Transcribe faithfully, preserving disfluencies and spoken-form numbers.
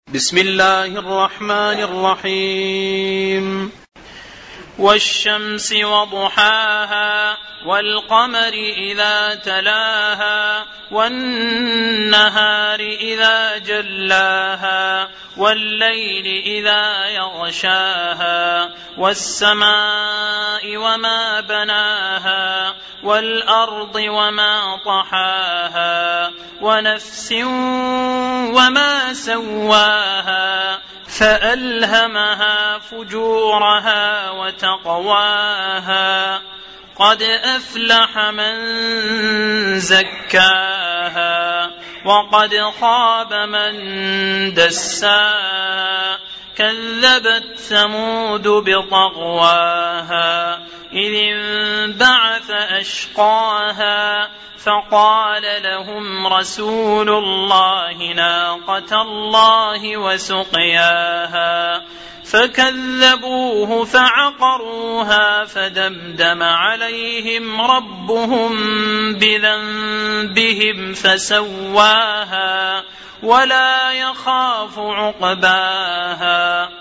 بسم الله الرحمن الرحيم. والشمس وضحاها والقمر إذا تلاها والنهار إذا جلاها والليل إذا يغشاها والسماء وما بناها والأرض وما طحاها ونفس وما سواها فألهمها فجورها وتقواها قد أفلح من زكاها وقد خاب من دساها كذبت ثمود بطغواها إذ انبعث أشقاها فقال لهم رسول الله ناقة الله وسقياها فكذبوه فعقروها فدمدم عليهم ربهم بذنبهم فسواها ولا يخاف عقباها